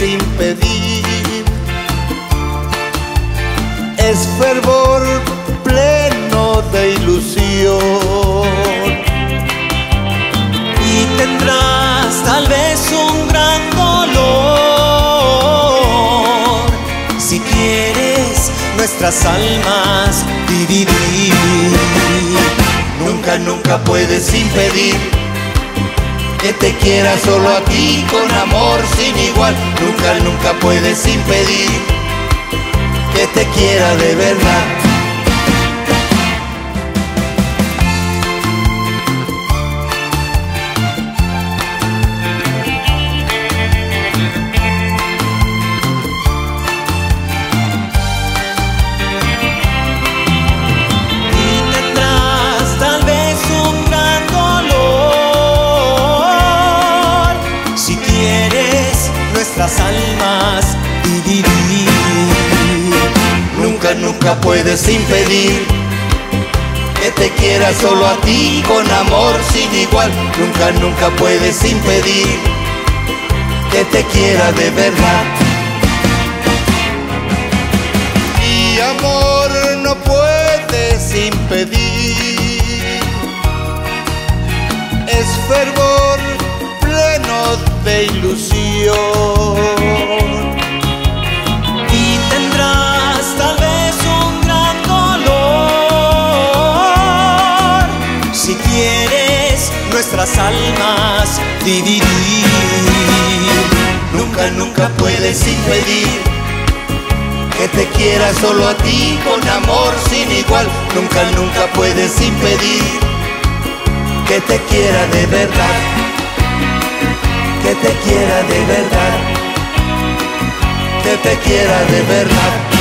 impedir. Es fervor pleno de ilusión. Y tendrás tal vez un gran dolor si quieres nuestras almas dividir. Nunca, nunca puedes impedir que te quiera solo a ti con amor sin igual. Nunca, nunca puedes impedir que te quiera de verdad. Nuestras almas dividir. Nunca, nunca puedes impedir que te quiera solo a ti con amor sin igual. Nunca, nunca puedes impedir que te quiera de verdad. Y amor no puedes impedir, es fervor pleno de ilusión. Y tendrás tal vez un gran dolor si quieres nuestras almas dividir. Nunca, nunca puedes impedir que te quiera solo a ti con amor sin igual. Nunca, nunca puedes impedir que te quiera de verdad. Que te quiera de verdad, que te quiera de verdad.